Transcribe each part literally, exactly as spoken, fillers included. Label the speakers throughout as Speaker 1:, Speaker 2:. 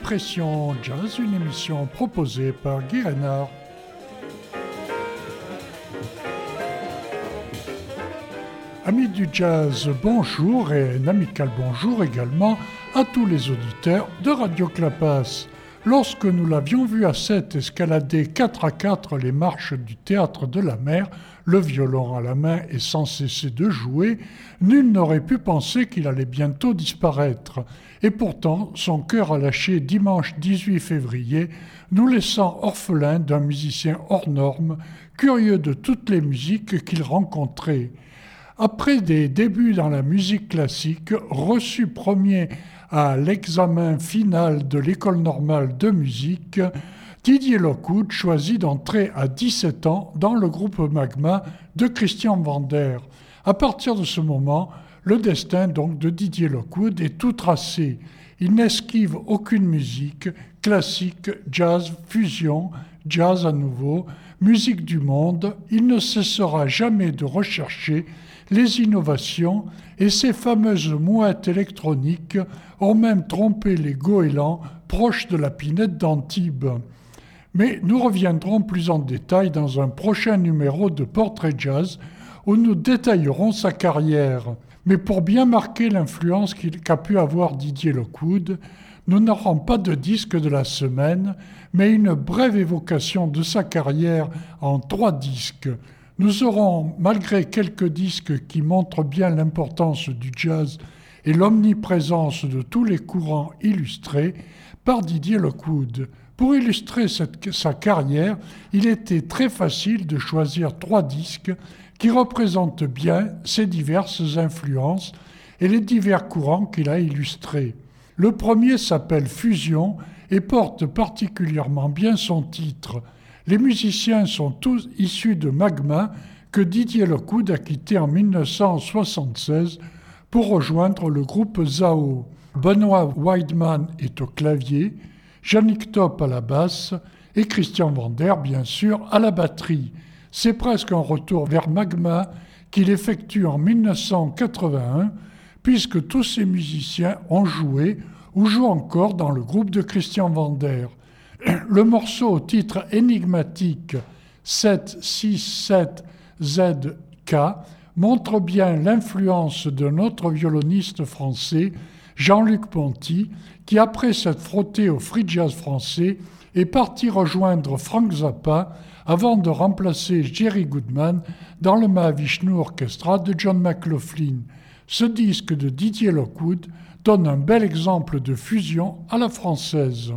Speaker 1: Expression Jazz, une émission proposée par Guy Reynard. Amis du jazz, bonjour et un amical bonjour également à tous les auditeurs de Radio Clapas. Lorsque nous l'avions vu à sept escalader quatre à quatre les marches du Théâtre de la Mer, le violon à la main et sans cesser de jouer, nul n'aurait pu penser qu'il allait bientôt disparaître. Et pourtant, son cœur a lâché dimanche dix-huit février, nous laissant orphelins d'un musicien hors norme, curieux de toutes les musiques qu'il rencontrait. Après des débuts dans la musique classique, reçu premier à l'examen final de l'École normale de musique, Didier Lockwood choisit d'entrer à dix-sept ans dans le groupe Magma de Christian Vander. À partir de ce moment, le destin donc de Didier Lockwood est tout tracé. Il n'esquive aucune musique, classique, jazz, fusion, jazz à nouveau, musique du monde. Il ne cessera jamais de rechercher les innovations et ces fameuses mouettes électroniques ont même trompé les goélands proches de la pinette d'Antibes. Mais nous reviendrons plus en détail dans un prochain numéro de Portrait Jazz où nous détaillerons sa carrière. Mais pour bien marquer l'influence qu'a pu avoir Didier Lockwood, nous n'aurons pas de disque de la semaine, mais une brève évocation de sa carrière en trois disques. Nous aurons, malgré quelques disques qui montrent bien l'importance du jazz et l'omniprésence de tous les courants illustrés, par Didier Lockwood. Pour illustrer cette, sa carrière, il était très facile de choisir trois disques qui représentent bien ses diverses influences et les divers courants qu'il a illustrés. Le premier s'appelle Fusion et porte particulièrement bien son titre. Les musiciens sont tous issus de Magma que Didier Lockwood a quitté en dix-neuf cent soixante-seize pour rejoindre le groupe Zao. Benoît Wideman est au clavier, Yannick Top à la basse et Christian Vander, bien sûr, à la batterie. C'est presque un retour vers Magma qu'il effectue en dix-neuf cent quatre-vingt-un, puisque tous ces musiciens ont joué ou jouent encore dans le groupe de Christian Vander. Le morceau au titre énigmatique sept six sept Z K montre bien l'influence de notre violoniste français Jean-Luc Ponty, qui après s'être frotté au free jazz français est parti rejoindre Frank Zappa avant de remplacer Jerry Goodman dans le Mahavishnu Orchestra de John McLaughlin. Ce disque de Didier Lockwood donne un bel exemple de fusion à la française.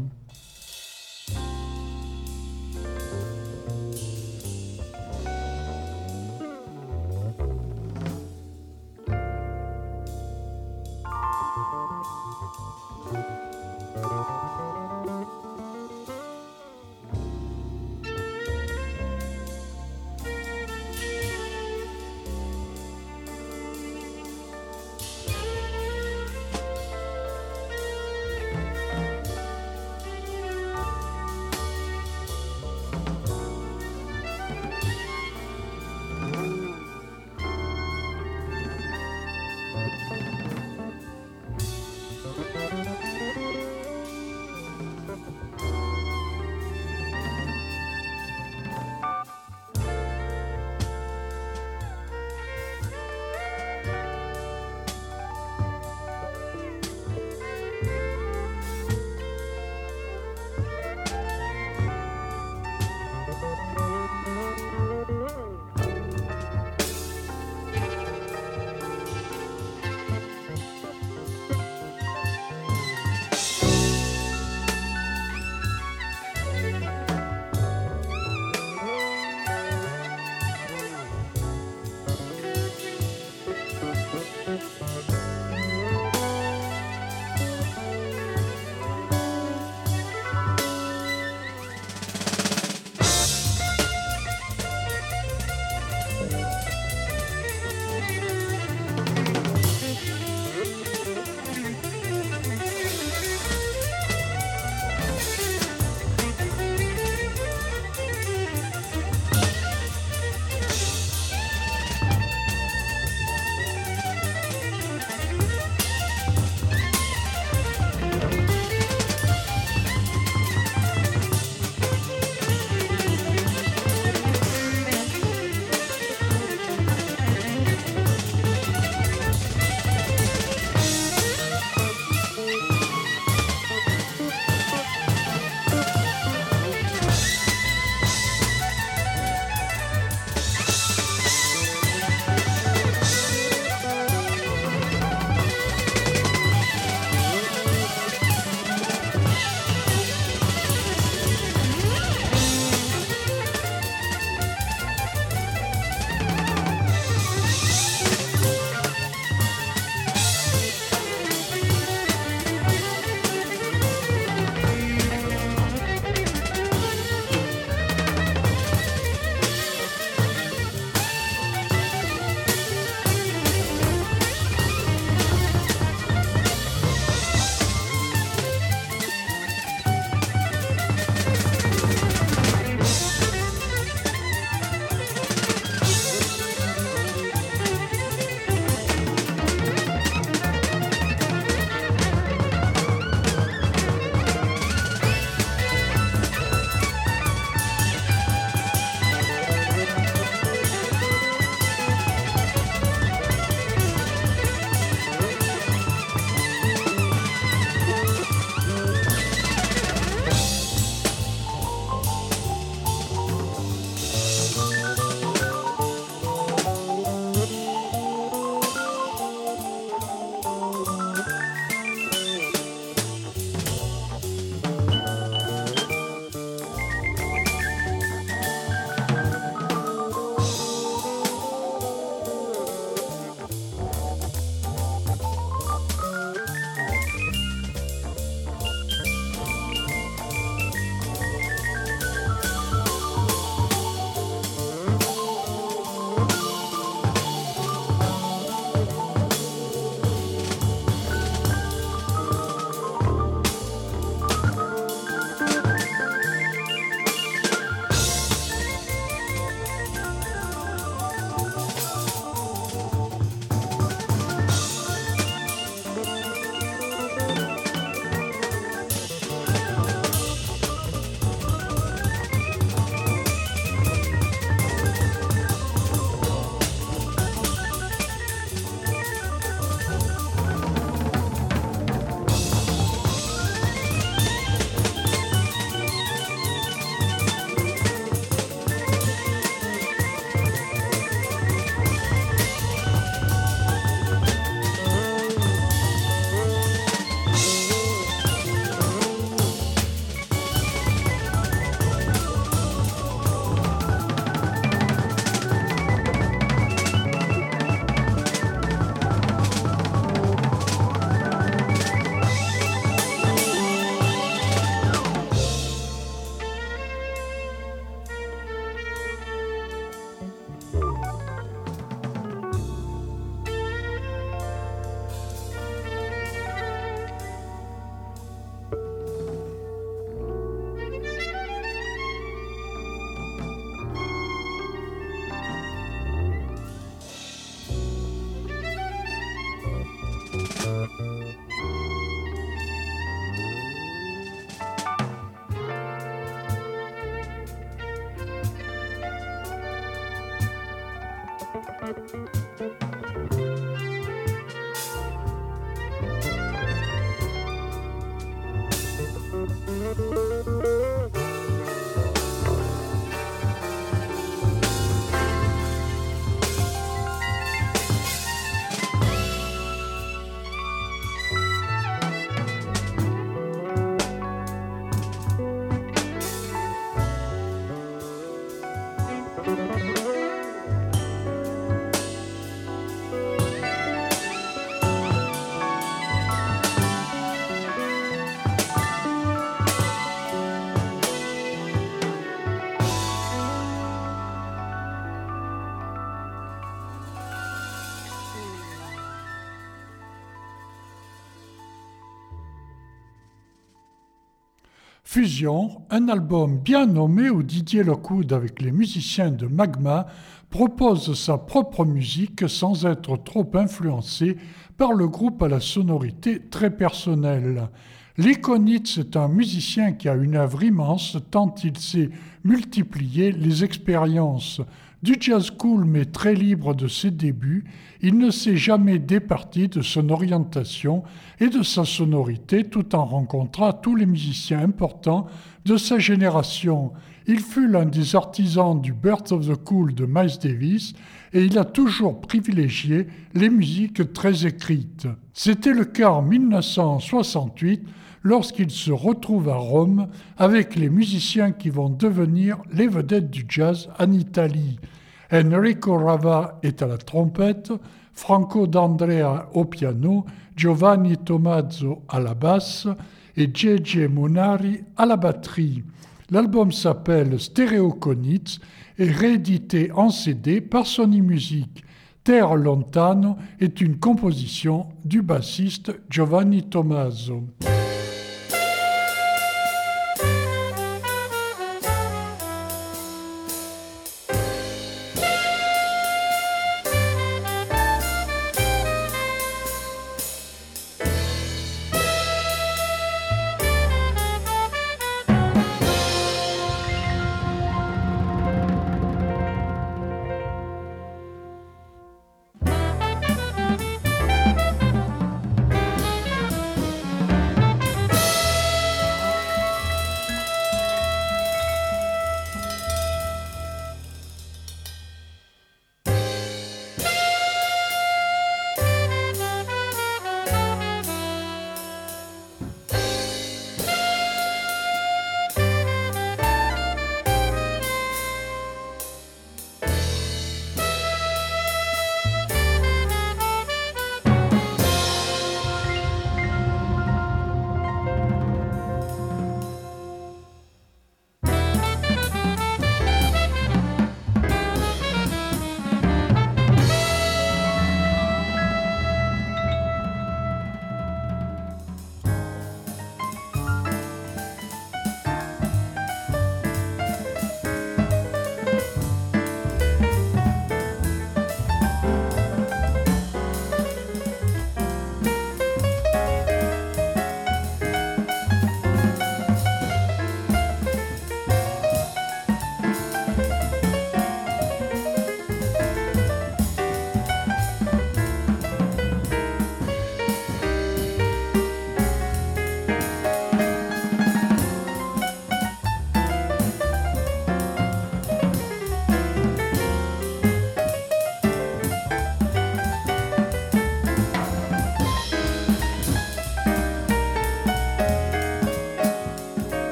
Speaker 1: Fusion, un album bien nommé où Didier Lockwood avec les musiciens de Magma propose sa propre musique sans être trop influencé par le groupe à la sonorité très personnelle. Lee Konitz est un musicien qui a une œuvre immense tant il sait multiplier les expériences. Du jazz cool mais très libre de ses débuts, il ne s'est jamais départi de son orientation et de sa sonorité tout en rencontrant tous les musiciens importants de sa génération. Il fut l'un des artisans du Birth of the Cool de Miles Davis et il a toujours privilégié les musiques très écrites. C'était le cas en dix-neuf cent soixante-huit lorsqu'il se retrouve à Rome avec les musiciens qui vont devenir les vedettes du jazz en Italie. Enrico Rava est à la trompette, Franco D'Andrea au piano, Giovanni Tommaso à la basse et J J Munari à la batterie. L'album s'appelle Stereo Konitz et réédité en C D par Sony Music. Terre Lontano est une composition du bassiste Giovanni Tommaso.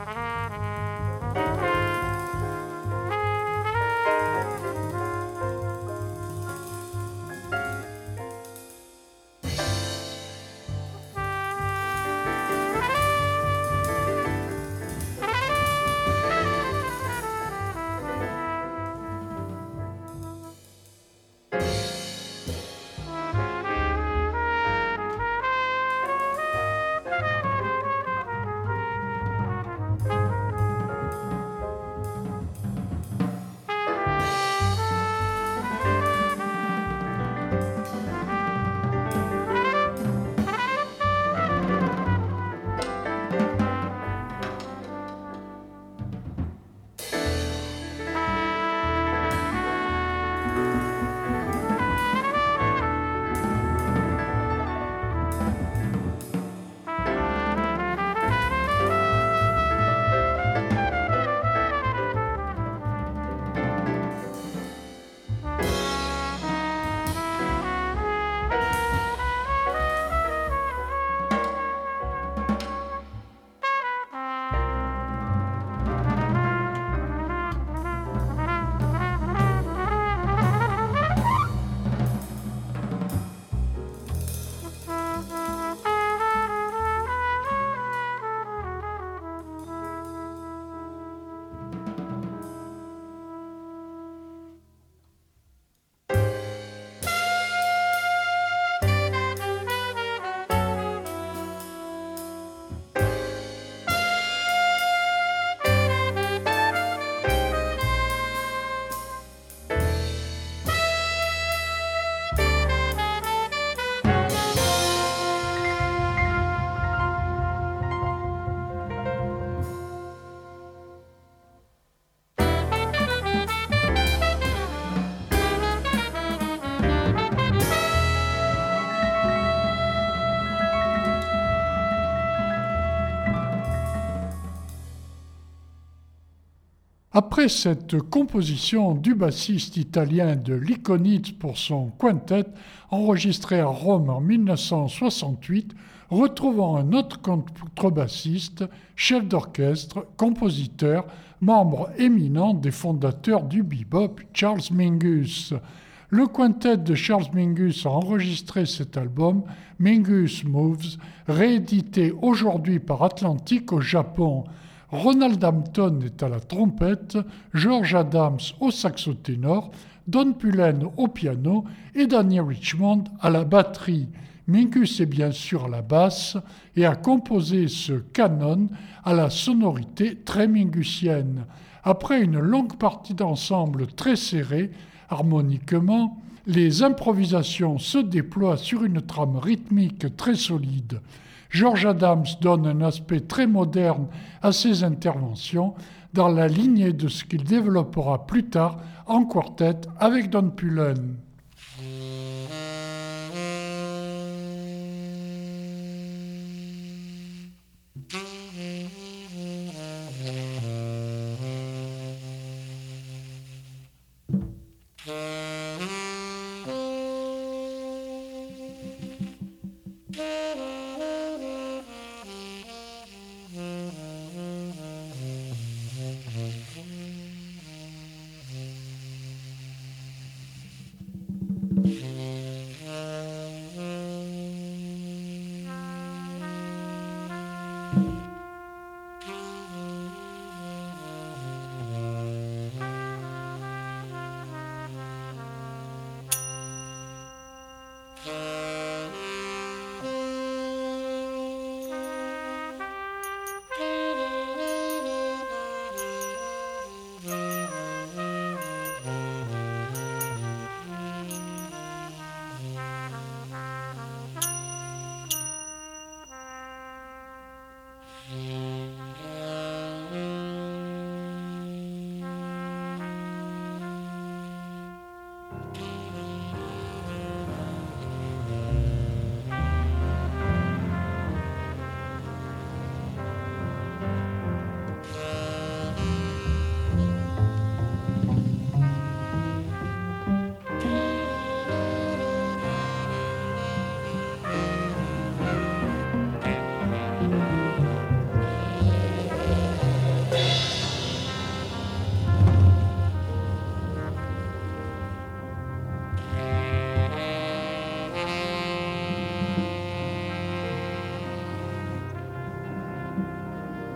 Speaker 1: Après cette composition du bassiste italien de l'Iconite pour son quintet, enregistré à Rome en mille neuf cent soixante-huit, retrouvons un autre contrebassiste, chef d'orchestre, compositeur, membre éminent des fondateurs du bebop, Charles Mingus. Le quintet de Charles Mingus a enregistré cet album, Mingus Moves, réédité aujourd'hui par Atlantic au Japon. Ronald Hampton est à la trompette, George Adams au saxo ténor, Don Pullen au piano et Danny Richmond à la batterie. Mingus est bien sûr à la basse et a composé ce canon à la sonorité très mingusienne. Après une longue partie d'ensemble très serrée, harmoniquement, les improvisations se déploient sur une trame rythmique très solide. George Adams donne un aspect très moderne à ses interventions, dans la lignée de ce qu'il développera plus tard en quartet avec Don Pullen.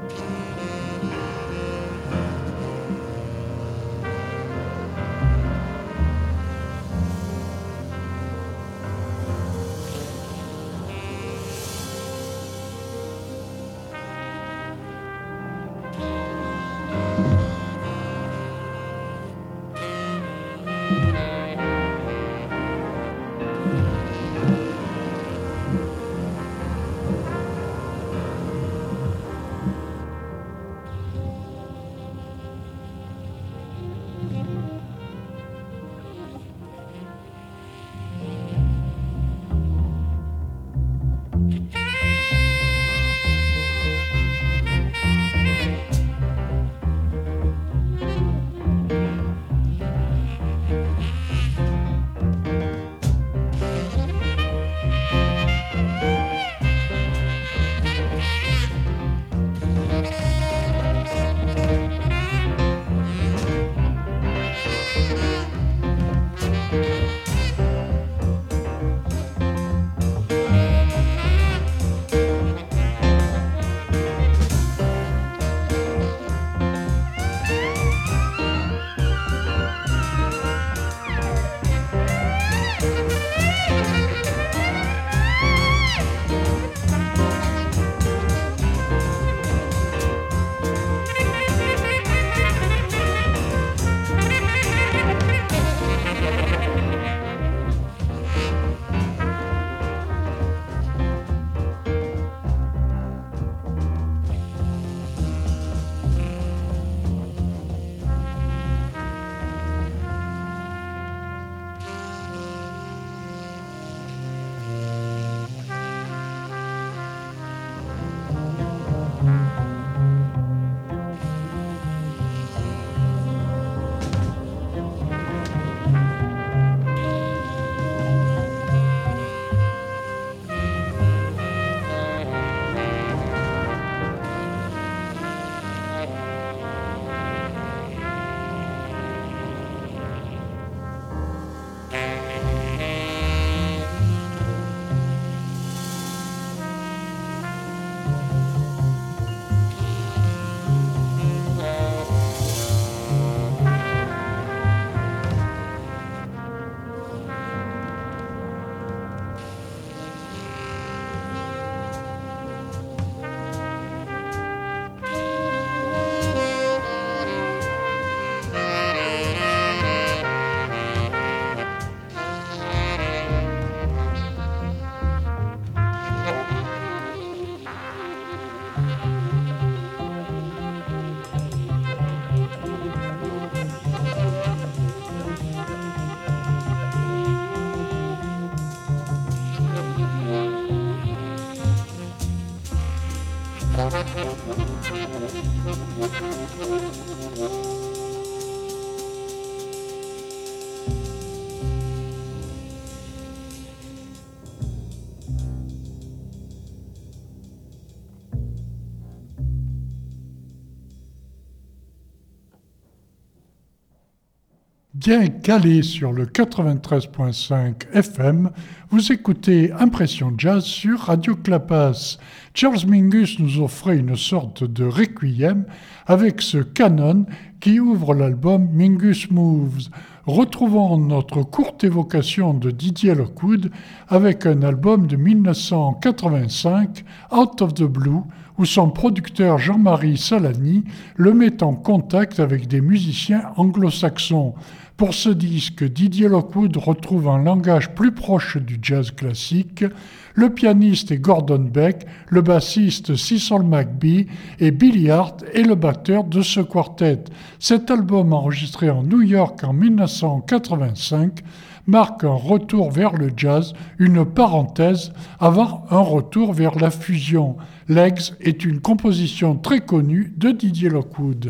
Speaker 1: Bien calé sur le quatre-vingt-treize point cinq F M, vous écoutez Impression Jazz sur Radio Clapas. Charles Mingus nous offrait une sorte de requiem avec ce canon qui ouvre l'album Mingus Moves. Retrouvons notre courte évocation de Didier Lockwood avec un album de dix-neuf cent quatre-vingt-cinq, Out of the Blue, où son producteur Jean-Marie Salani le met en contact avec des musiciens anglo-saxons. Pour ce disque, Didier Lockwood retrouve un langage plus proche du jazz classique. Le pianiste est Gordon Beck, le bassiste Cecil McBee et Billy Hart est le batteur de ce quartet. Cet album, enregistré en New York en dix-neuf cent quatre-vingt-cinq, marque un retour vers le jazz, une parenthèse avant un retour vers la fusion. Legs est une composition très connue de Didier Lockwood.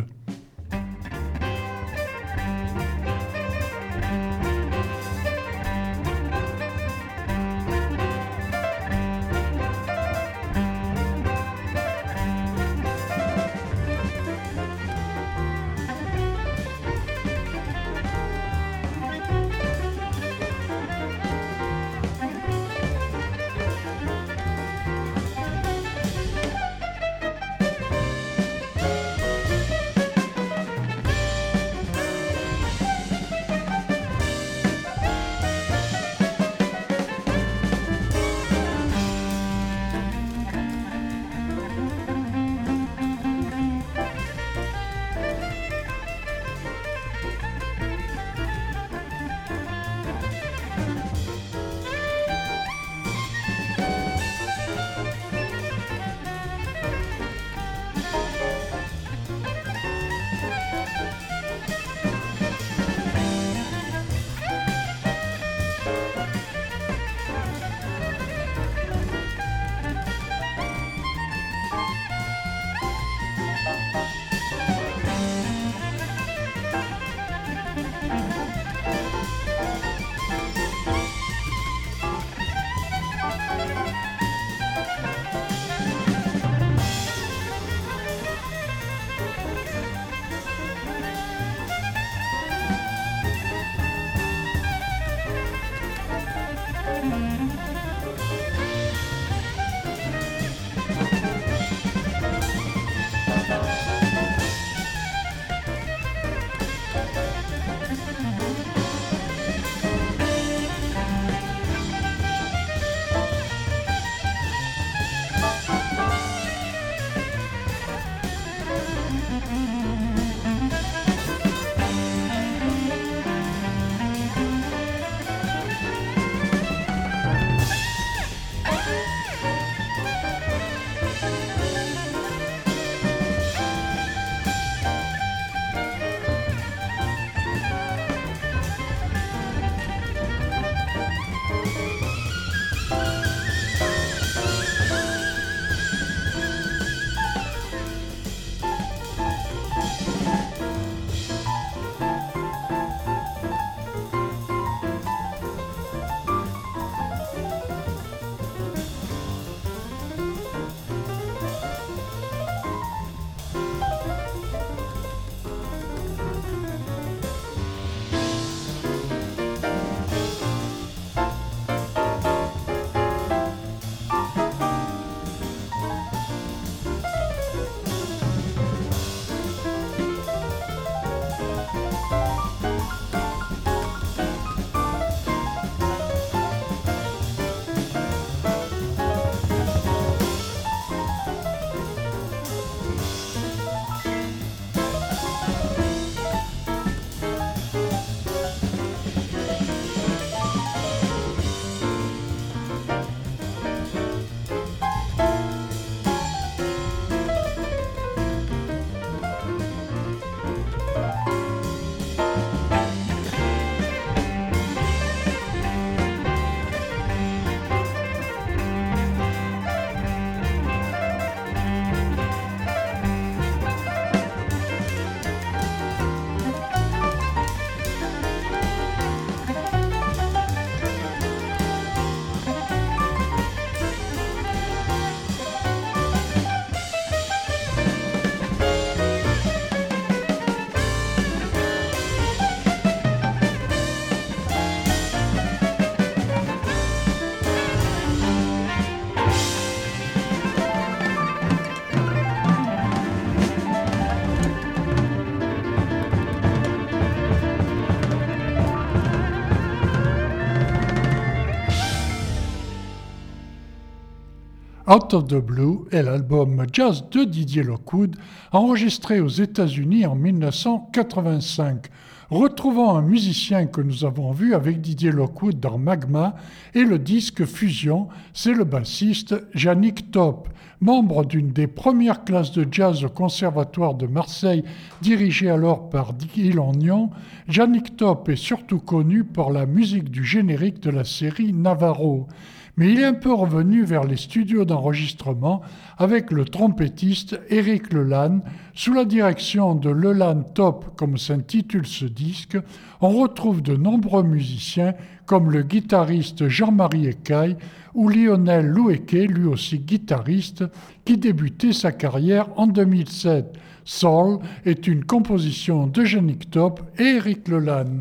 Speaker 1: Out of the Blue est l'album jazz de Didier Lockwood, enregistré aux États-Unis en mille neuf cent quatre-vingt-cinq. Retrouvons un musicien que nous avons vu avec Didier Lockwood dans Magma et le disque Fusion, c'est le bassiste Yannick Top, membre d'une des premières classes de jazz au Conservatoire de Marseille, dirigé alors par Guy Lannion. Yannick Top est surtout connu pour la musique du générique de la série Navarro. Mais il est un peu revenu vers les studios d'enregistrement avec le trompettiste Éric Lelanne. Sous la direction de Lelanne Top, comme s'intitule ce disque, on retrouve de nombreux musiciens comme le guitariste Jean-Marie Écaille ou Lionel Loueke, lui aussi guitariste, qui débutait sa carrière en deux mille sept. Soul est une composition de Yannick Top et Éric Lelanne.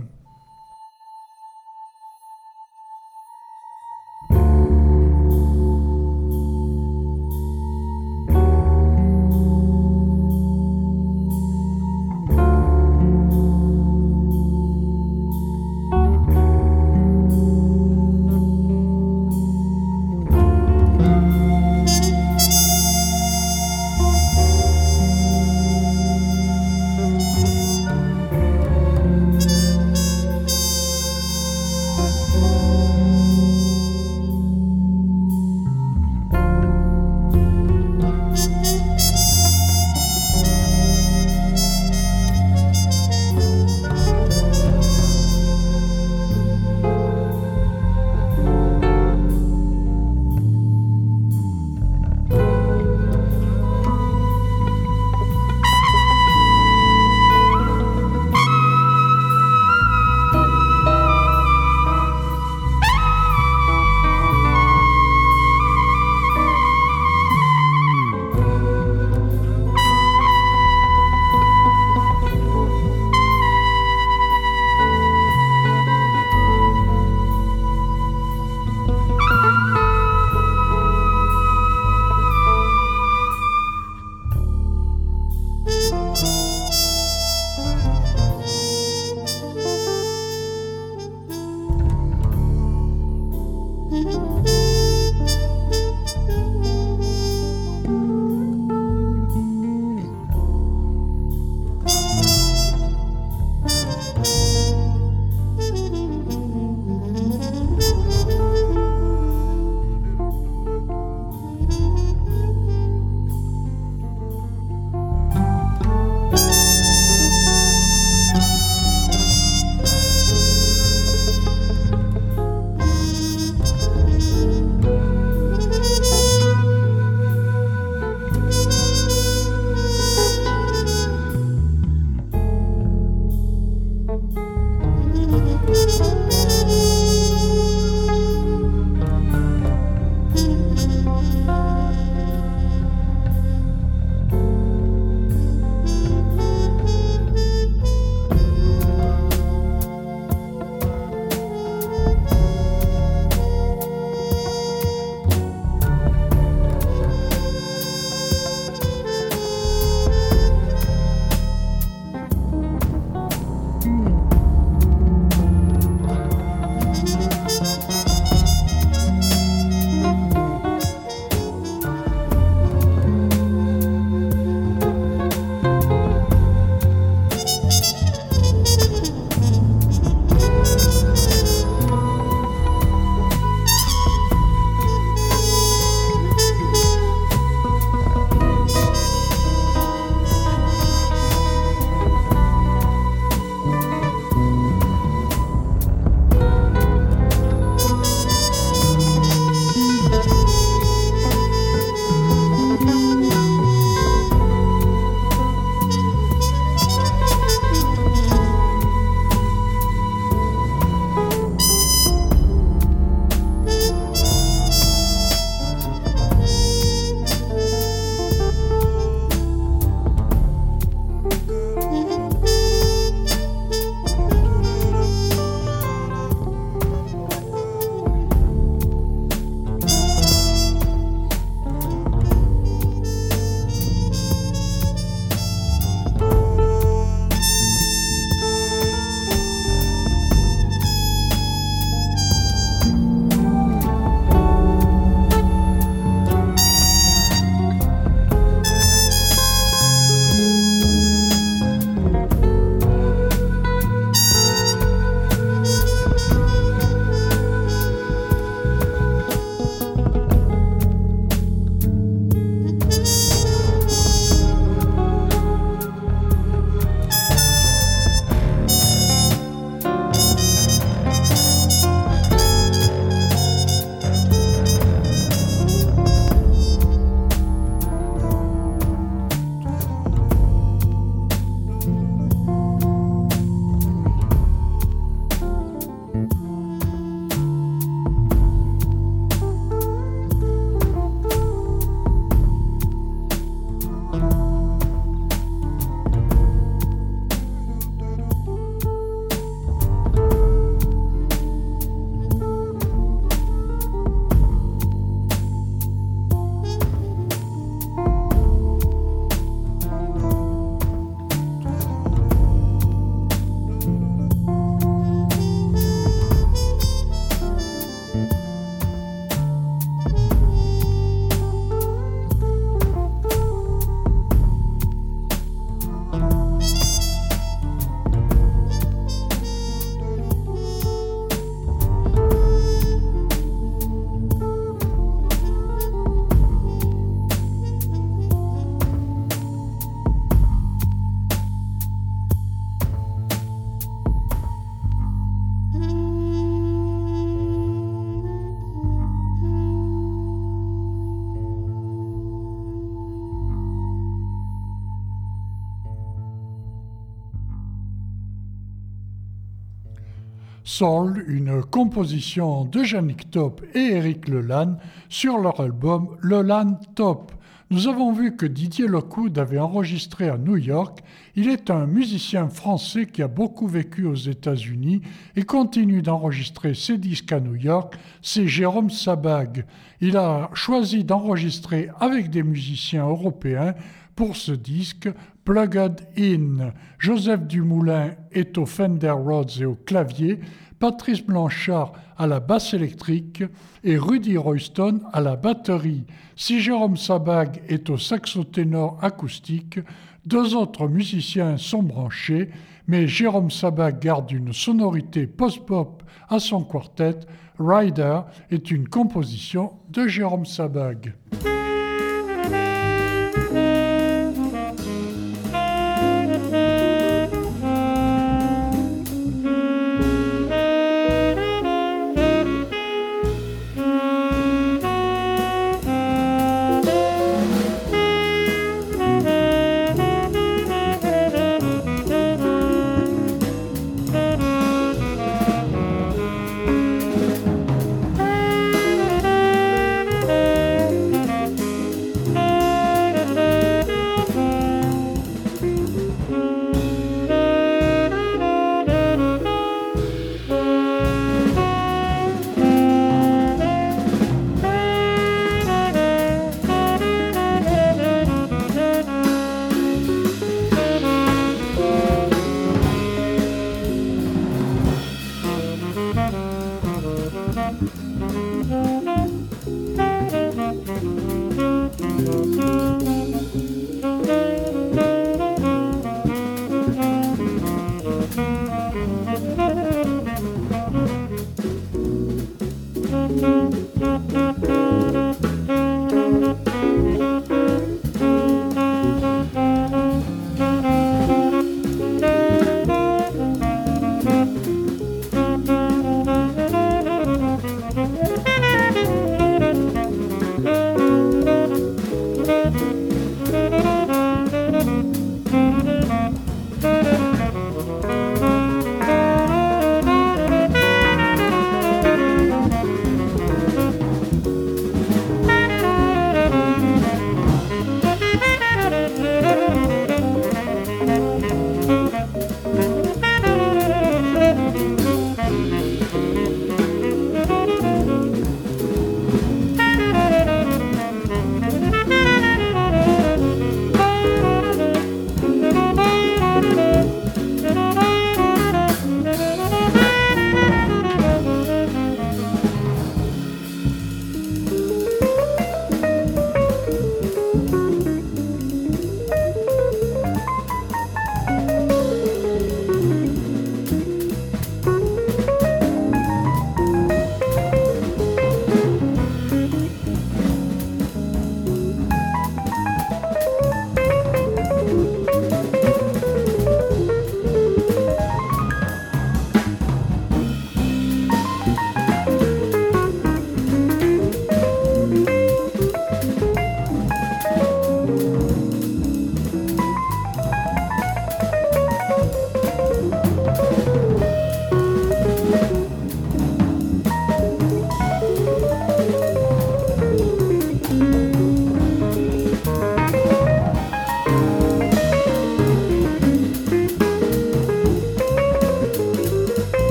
Speaker 1: Soul, une composition de Yannick Top et Eric Lelanne sur leur album Lelanne Top. Nous avons vu que Didier Lockwood avait enregistré à New York. Il est un musicien français qui a beaucoup vécu aux États-Unis et continue d'enregistrer ses disques à New York. C'est Jérôme Sabag. Il a choisi d'enregistrer avec des musiciens européens pour ce disque Plugged In. Joseph Dumoulin est au Fender Rhodes et au clavier, Patrice Blanchard à la basse électrique et Rudy Royston à la batterie. Si Jérôme Sabag est au saxo-ténor acoustique, deux autres musiciens sont branchés, mais Jérôme Sabag garde une sonorité post-pop à son quartet. Rider est une composition de Jérôme Sabag.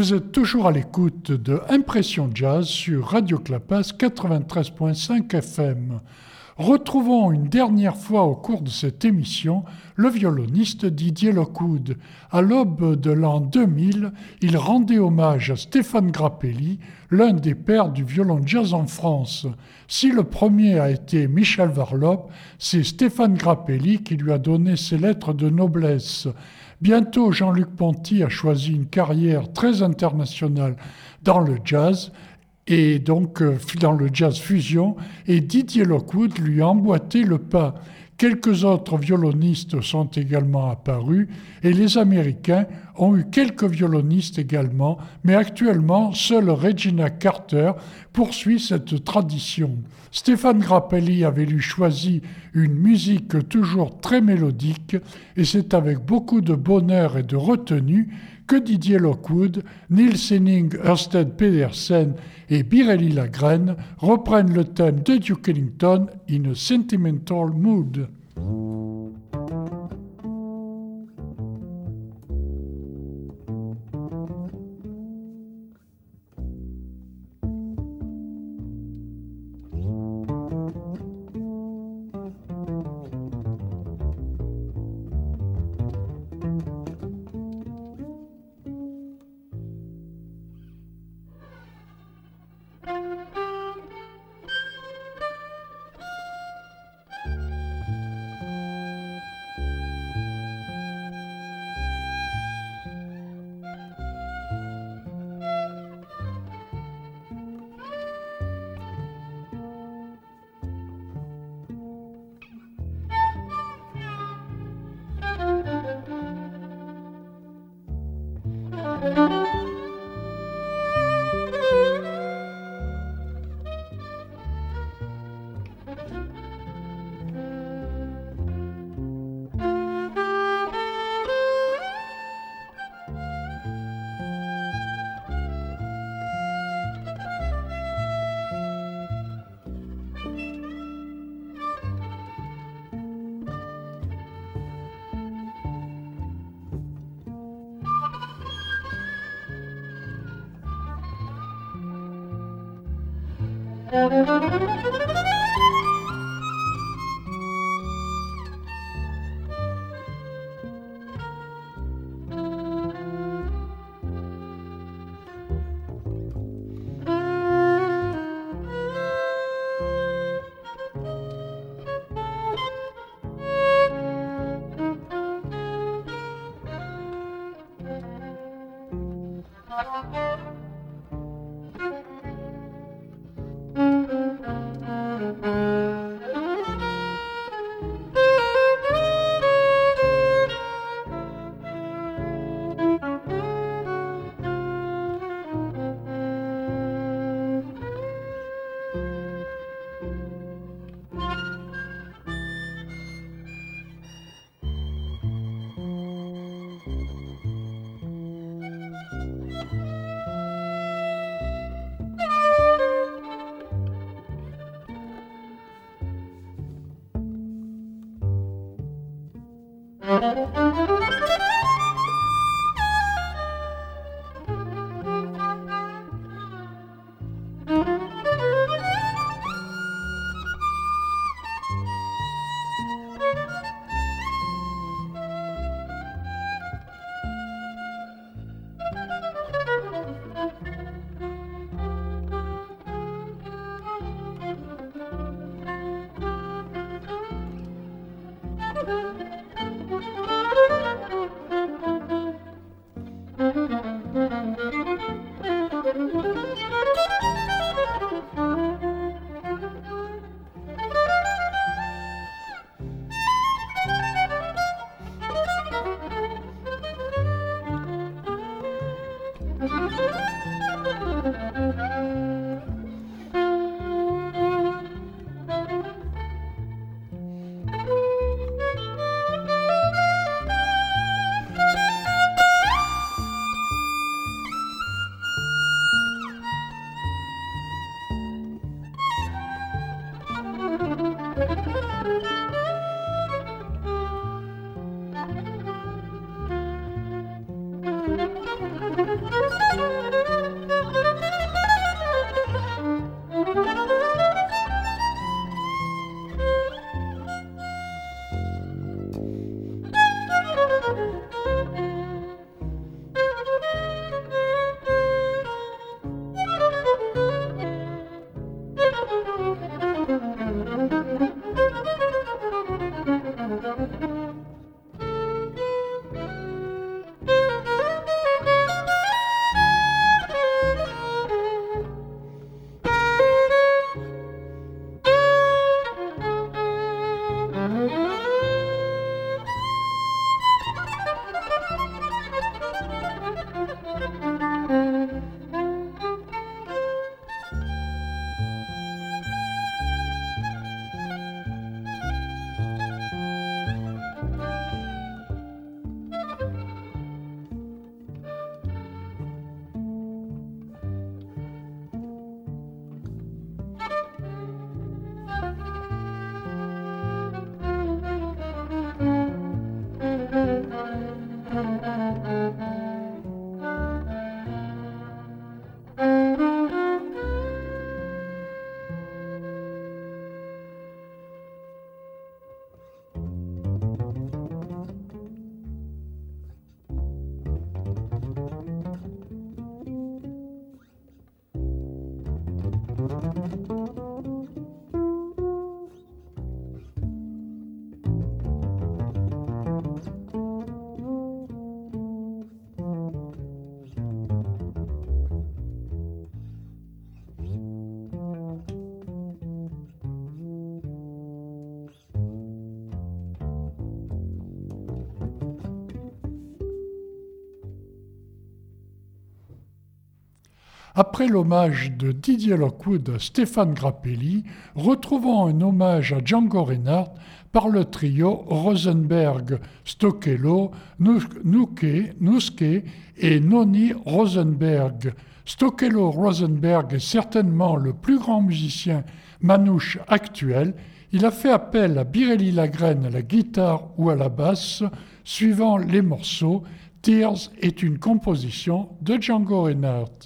Speaker 1: Vous êtes toujours à l'écoute de Impression Jazz sur Radio Clapas quatre-vingt-treize virgule cinq F M. Retrouvons une dernière fois au cours de cette émission le violoniste Didier Lockwood. À l'aube de l'an deux mille, il rendait hommage à Stéphane Grappelli, l'un des pères du violon jazz en France. Si le premier a été Michel Varlop, c'est Stéphane Grappelli qui lui a donné ses lettres de noblesse. Bientôt, Jean-Luc Ponty a choisi une carrière très internationale dans le jazz, et donc euh, dans le jazz fusion, et Didier Lockwood lui a emboîté le pas. Quelques autres violonistes sont également apparus, et les Américains ont eu quelques violonistes également, mais actuellement, seule Regina Carter poursuit cette tradition. Stéphane Grappelli avait lui choisi une musique toujours très mélodique, et c'est avec beaucoup de bonheur et de retenue que Didier Lockwood, Nils Henning Ørsted Pedersen et Birelli Lagrène reprennent le thème de Duke Ellington in a Sentimental Mood.
Speaker 2: Thank you.
Speaker 1: Après l'hommage de Didier Lockwood à Stéphane Grappelli, retrouvons un hommage à Django Reinhardt par le trio Rosenberg, Stockello, Nuke, Nuske et Noni Rosenberg. Stockello Rosenberg est certainement le plus grand musicien manouche actuel. Il a fait appel à Biréli Lagrène à la guitare ou à la basse, suivant les morceaux. Tears est une composition de Django Reinhardt.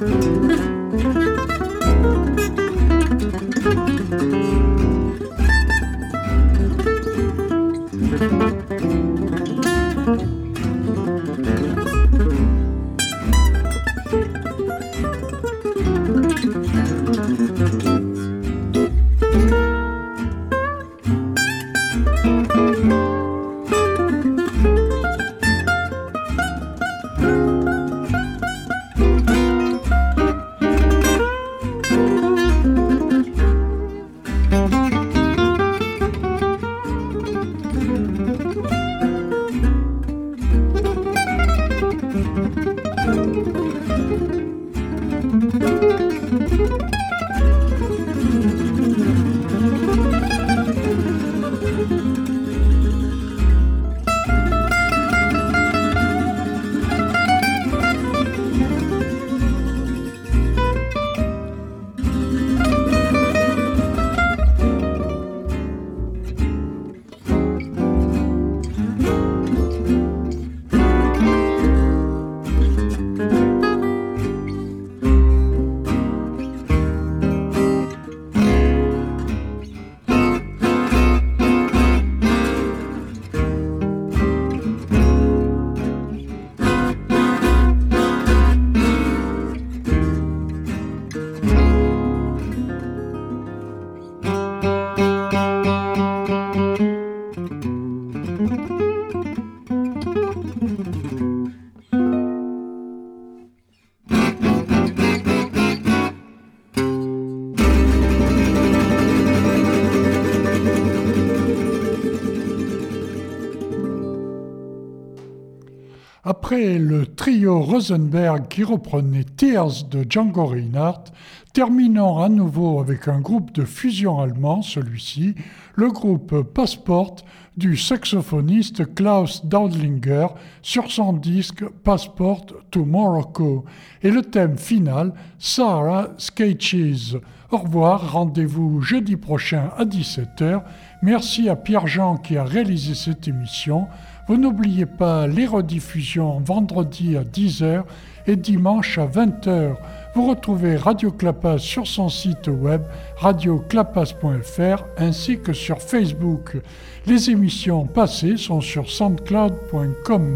Speaker 1: Après le trio Rosenberg qui reprenait Tears de Django Reinhardt, terminons à nouveau avec un groupe de fusion allemand, celui-ci, le groupe Passport du saxophoniste Klaus Daudlinger sur son disque Passport to Morocco et le thème final Sarah Sketches. Au revoir, rendez-vous jeudi prochain à dix-sept heures. Merci à Pierre-Jean qui a réalisé cette émission. Vous n'oubliez pas les rediffusions vendredi à dix heures et dimanche à vingt heures. Vous retrouvez Radio Clapas sur son site web radio clapas point f r ainsi que sur Facebook. Les émissions passées sont sur soundcloud point com.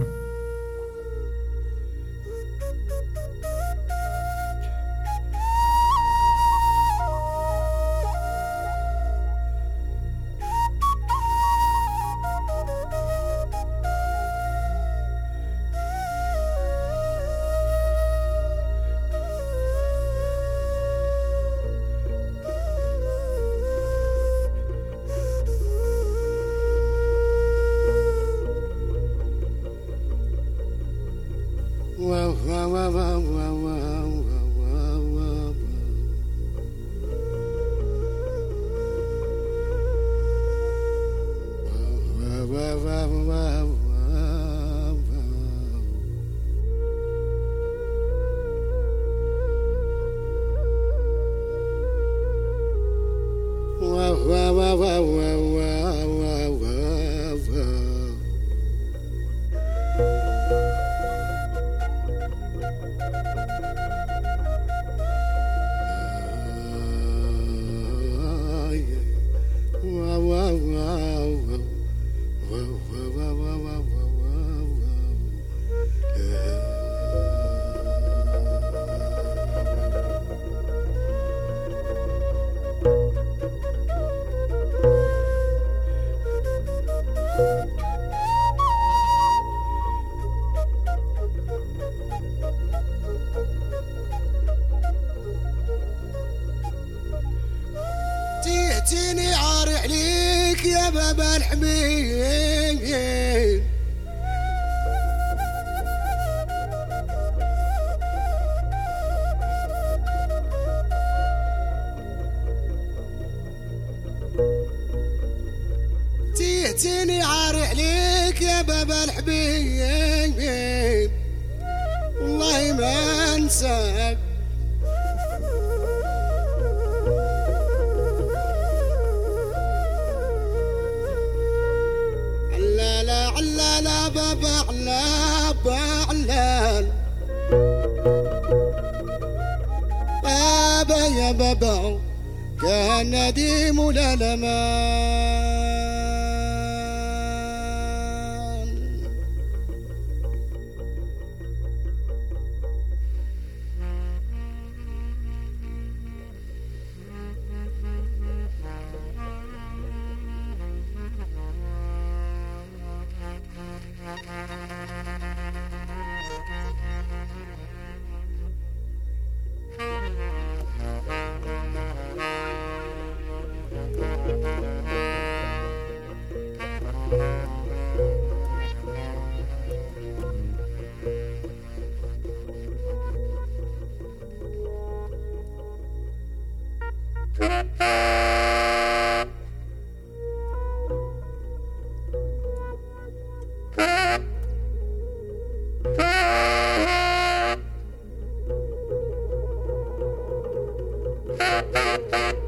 Speaker 2: تيني عاري عليك يا باب الحميد تيني عاري عليك يا باب الحبيب والله ما انساك علالا علالا بابا علاب علال بابا يا بابا كان نديم الألمان.
Speaker 3: Thank you.